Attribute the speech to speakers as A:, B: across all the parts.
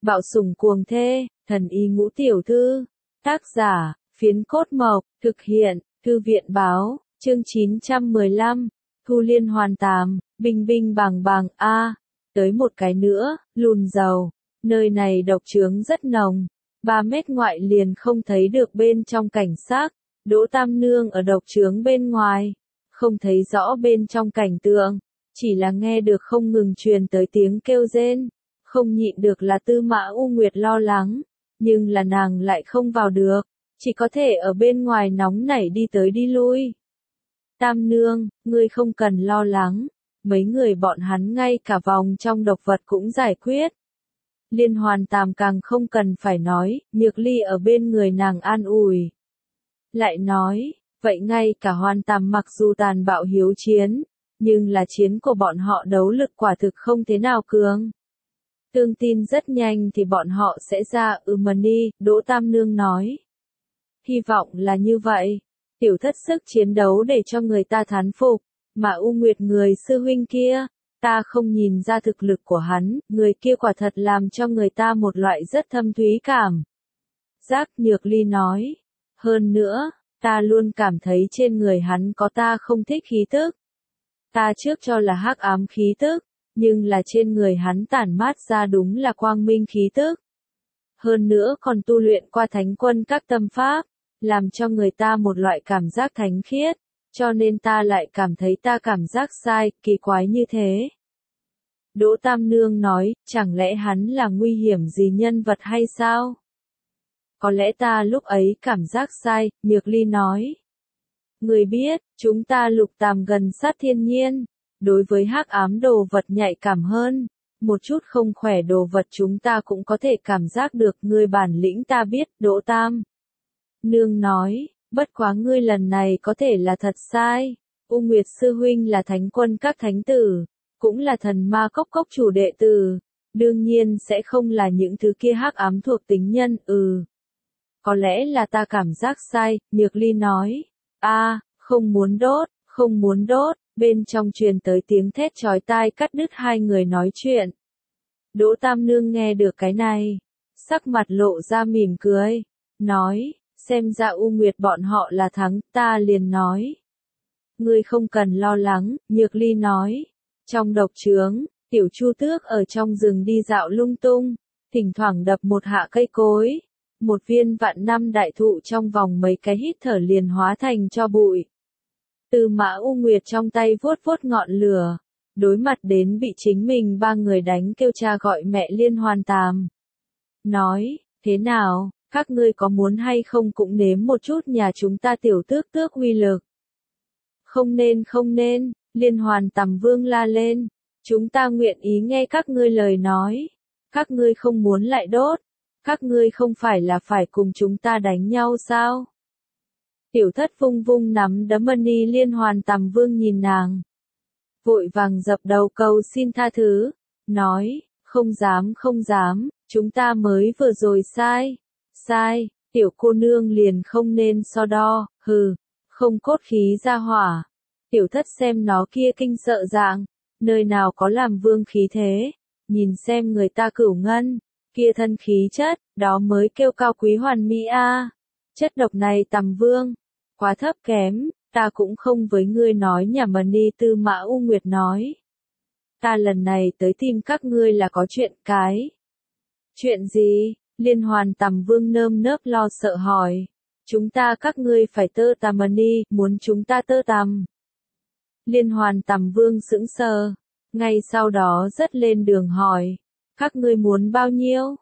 A: Bạo sủng cuồng thê, thần y ngũ tiểu thư. Tác giả, Phiến Cốt Mộc, thực hiện, Thư viện báo, chương 915, Thu Liên Hoàn Tàm, binh binh bàng bàng a. Tới một cái nữa, lùn dầu, nơi này độc chướng rất nồng, 3 mét ngoại liền không thấy được bên trong cảnh sắc, Đỗ Tam Nương ở độc chướng bên ngoài, không thấy rõ bên trong cảnh tượng, chỉ là nghe được không ngừng truyền tới tiếng kêu rên, không nhịn được là Tư Mã U Nguyệt lo lắng, nhưng là nàng lại không vào được, chỉ có thể ở bên ngoài nóng nảy đi tới đi lui. Tam Nương, ngươi không cần lo lắng, mấy người bọn hắn ngay cả vòng trong độc vật cũng giải quyết. Liên Hoàn Tàm càng không cần phải nói, Nhược Ly ở bên người nàng an ủi. Lại nói, vậy ngay cả Hoàn Tàm mặc dù tàn bạo hiếu chiến, nhưng là chiến của bọn họ đấu lực quả thực không thế nào cường. Tương tin rất nhanh thì bọn họ sẽ ra Mani, Đỗ Tam Nương nói. Hy vọng là như vậy, tiểu thất sức chiến đấu để cho người ta thán phục, mà U Nguyệt người sư huynh kia, ta không nhìn ra thực lực của hắn, người kia quả thật làm cho người ta một loại rất thâm thúy cảm. Giác Nhược Ly nói, hơn nữa, ta luôn cảm thấy trên người hắn có ta không thích khí tức. Ta trước cho là hắc ám khí tức, nhưng là trên người hắn tản mát ra đúng là quang minh khí tức. Hơn nữa còn tu luyện qua thánh quân các tâm pháp, làm cho người ta một loại cảm giác thánh khiết, cho nên ta lại cảm thấy ta cảm giác sai, kỳ quái như thế. Đỗ Tam Nương nói, chẳng lẽ hắn là nguy hiểm gì nhân vật hay sao? Có lẽ ta lúc ấy cảm giác sai, Nhược Ly nói. Người biết, chúng ta Lục Tàm gần sát thiên nhiên, đối với hắc ám đồ vật nhạy cảm hơn, một chút không khỏe đồ vật chúng ta cũng có thể cảm giác được, ngươi bản lĩnh ta biết, Đỗ Tam Nương nói, bất quá ngươi lần này có thể là thật sai, U Nguyệt sư huynh là thánh quân các thánh tử, cũng là thần ma cốc cốc chủ đệ tử, đương nhiên sẽ không là những thứ kia hắc ám thuộc tính nhân, Có lẽ là ta cảm giác sai, Nhược Ly nói, không muốn đốt, bên trong truyền tới tiếng thét chói tai cắt đứt hai người nói chuyện. Đỗ Tam Nương nghe được cái này, sắc mặt lộ ra mỉm cười, nói, xem ra U Nguyệt bọn họ là thắng, ta liền nói. Ngươi không cần lo lắng, Nhược Ly nói. Trong độc chướng, Tiểu Chu Tước ở trong rừng đi dạo lung tung, thỉnh thoảng đập một hạ cây cối. Một viên vạn năm đại thụ trong vòng mấy cái hít thở liền hóa thành tro bụi. Tư Mã U Nguyệt trong tay vuốt vuốt ngọn lửa, đối mặt đến bị chính mình ba người đánh kêu cha gọi mẹ Liên Hoàn Tàm. Nói, thế nào, các ngươi có muốn hay không cũng nếm một chút nhà chúng ta Tiểu Tước Tước uy lực. Không nên, Liên Hoàn Tàm Vương la lên, chúng ta nguyện ý nghe các ngươi lời nói, các ngươi không muốn lại đốt, các ngươi không phải là phải cùng chúng ta đánh nhau sao? Tiểu thất vung vung nắm đấm Mani Liên Hoàn Tàm Vương nhìn nàng. Vội vàng dập đầu cầu xin tha thứ, nói, không dám, chúng ta mới vừa rồi sai, tiểu cô nương liền không nên so đo, không cốt khí ra hỏa. Tiểu thất xem nó kia kinh sợ dạng, nơi nào có làm vương khí thế, nhìn xem người ta Cửu Ngân, kia thân khí chất, đó mới kêu cao quý hoàn mỹ a. Chất độc này Tàm Vương, quá thấp kém, ta cũng không với ngươi nói nhà Mani. Tư Mã U Nguyệt nói. Ta lần này tới tìm các ngươi là có chuyện cái. Chuyện gì? Liên Hoàn Tàm Vương nơm nớp lo sợ hỏi. Chúng ta các ngươi phải tơ tàm Mani, muốn chúng ta tơ tàm. Liên Hoàn Tàm Vương sững sờ, ngay sau đó dứt lên đường hỏi. Các ngươi muốn bao nhiêu?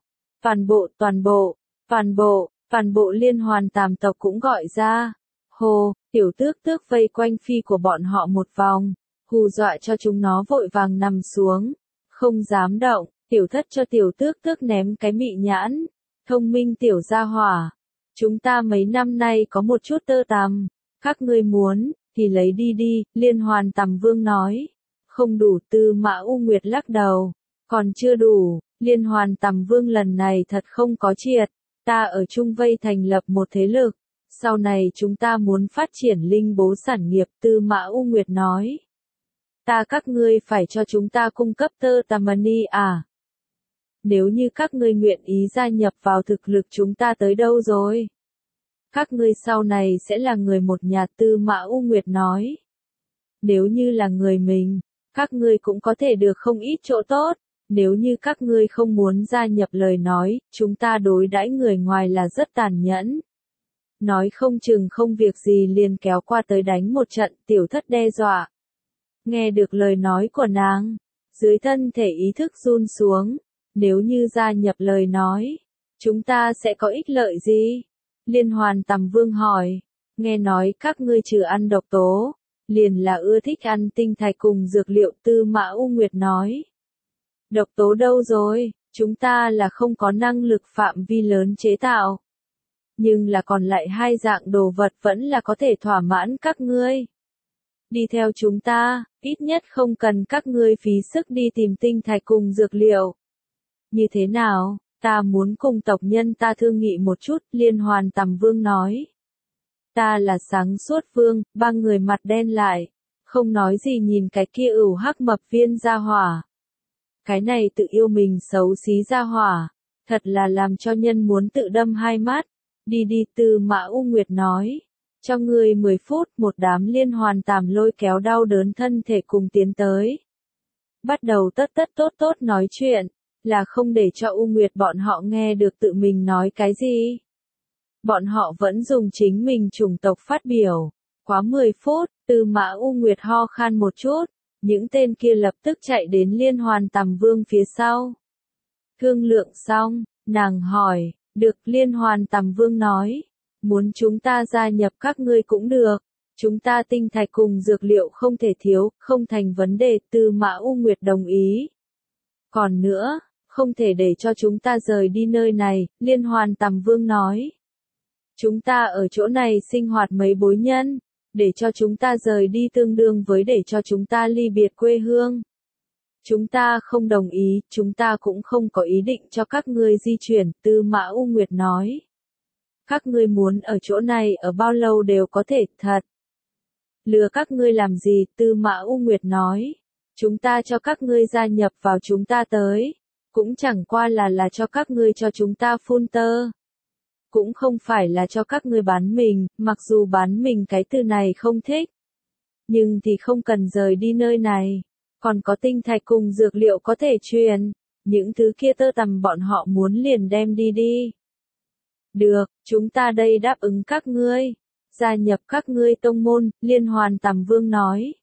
A: Toàn bộ Liên Hoàn Tàm tộc cũng gọi ra. Hồ, Tiểu Tước Tước vây quanh phi của bọn họ một vòng, hù dọa cho chúng nó vội vàng nằm xuống, không dám động. Tiểu thất cho Tiểu Tước Tước ném cái mị nhãn, thông minh tiểu gia hỏa. Chúng ta mấy năm nay có một chút tơ tằm, các ngươi muốn, thì lấy đi, Liên Hoàn Tàm Vương nói. Không đủ. Tư Mã U Nguyệt lắc đầu, còn chưa đủ, Liên Hoàn Tàm Vương lần này thật không có triệt, ta ở Trung Vây thành lập một thế lực, sau này chúng ta muốn phát triển linh bố sản nghiệp. Tư Mã U Nguyệt nói. Các ngươi phải cho chúng ta cung cấp tơ tàm Mani à? Nếu như các ngươi nguyện ý gia nhập vào thực lực chúng ta tới đâu rồi? Các ngươi sau này sẽ là người một nhà, Tư Mã U Nguyệt nói. Nếu như là người mình, các ngươi cũng có thể được không ít chỗ tốt. Nếu như các ngươi không muốn gia nhập lời nói, chúng ta đối đãi người ngoài là rất tàn nhẫn. Nói không chừng không việc gì liền kéo qua tới đánh một trận, Tiểu Thất đe dọa. Nghe được lời nói của nàng, dưới thân thể ý thức run xuống. Nếu như gia nhập lời nói, chúng ta sẽ có ích lợi gì? Liên Hoàn Tầm Vương hỏi. Nghe nói các ngươi trừ ăn độc tố, liền là ưa thích ăn tinh thạch cùng dược liệu, Tư Mã U Nguyệt nói. Độc tố đâu rồi, chúng ta là không có năng lực phạm vi lớn chế tạo. Nhưng là còn lại hai dạng đồ vật vẫn là có thể thỏa mãn các ngươi. Đi theo chúng ta, ít nhất không cần các ngươi phí sức đi tìm tinh thạch cùng dược liệu. Như thế nào, ta muốn cùng tộc nhân ta thương nghị một chút, Liên Hoàn Tầm Vương nói. Ta là Sáng Suốt Vương, ba người mặt đen lại, không nói gì nhìn cái kia ửu hắc mập viên gia hỏa. Cái này tự yêu mình xấu xí gia hỏa, thật là làm cho nhân muốn tự đâm hai mắt. Đi đi, Tư Mã U Nguyệt nói. Cho ngươi 10 phút, một đám Liên Hoàn Tàm lôi kéo đau đớn thân thể cùng tiến tới. Bắt đầu tất tốt nói chuyện, là không để cho U Nguyệt bọn họ nghe được tự mình nói cái gì. Bọn họ vẫn dùng chính mình chủng tộc phát biểu. Quá 10 phút, Tư Mã U Nguyệt ho khan một chút, những tên kia lập tức chạy đến Liên Hoàn Tầm Vương phía sau. Thương lượng xong, nàng hỏi, được, Liên Hoàn Tầm Vương nói, muốn chúng ta gia nhập các ngươi cũng được, chúng ta tinh thạch cùng dược liệu không thể thiếu, không thành vấn đề, Tư Mã U Nguyệt đồng ý. Còn nữa, không thể để cho chúng ta rời đi nơi này, Liên Hoàn Tầm Vương nói. Chúng ta ở chỗ này sinh hoạt mấy bối nhân, để cho chúng ta rời đi tương đương với để cho chúng ta ly biệt quê hương. Chúng ta không đồng ý, chúng ta cũng không có ý định cho các ngươi di chuyển, Tư Mã U Nguyệt nói. Các ngươi muốn ở chỗ này ở bao lâu đều có thể, thật. Lừa các ngươi làm gì, Tư Mã U Nguyệt nói. Chúng ta cho các ngươi gia nhập vào chúng ta tới. Cũng chẳng qua là cho các ngươi cho chúng ta phun tơ. Cũng không phải là cho các ngươi bán mình, mặc dù bán mình cái từ này không thích. Nhưng thì không cần rời đi nơi này. Còn có tinh thạch cùng dược liệu có thể truyền. Những thứ kia tơ tằm bọn họ muốn liền đem đi đi. Được, chúng ta đây đáp ứng các ngươi. Gia nhập các ngươi tông môn, Liên Hoàn Tầm Vương nói.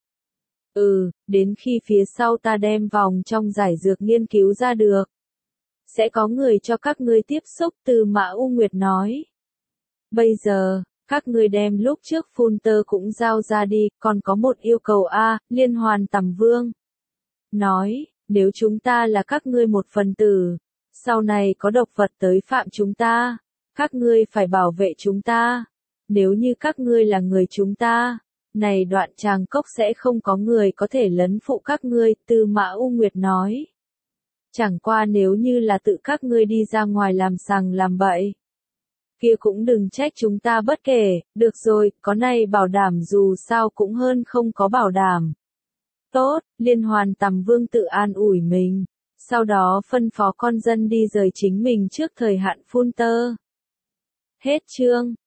A: Đến khi phía sau ta đem vòng trong giải dược nghiên cứu ra được. Sẽ có người cho các ngươi tiếp xúc, Tư Mã U Nguyệt nói. Bây giờ, các ngươi đem lúc trước phun tơ cũng giao ra đi, còn có một yêu cầu a, Liên Hoàn Tầm Vương nói, nếu chúng ta là các ngươi một phần tử, sau này có độc vật tới phạm chúng ta, các ngươi phải bảo vệ chúng ta. Nếu như các ngươi là người chúng ta, này đoạn tràng cốc sẽ không có người có thể lấn phụ các ngươi, Tư Mã U Nguyệt nói. Chẳng qua nếu như là tự các ngươi đi ra ngoài làm sằng làm bậy, kia cũng đừng trách chúng ta bất kể, được rồi, có này bảo đảm dù sao cũng hơn không có bảo đảm. Tốt, Liên Hoàn Tầm Vương tự an ủi mình, sau đó phân phó con dân đi rời chính mình trước thời hạn phun tơ. Hết chương.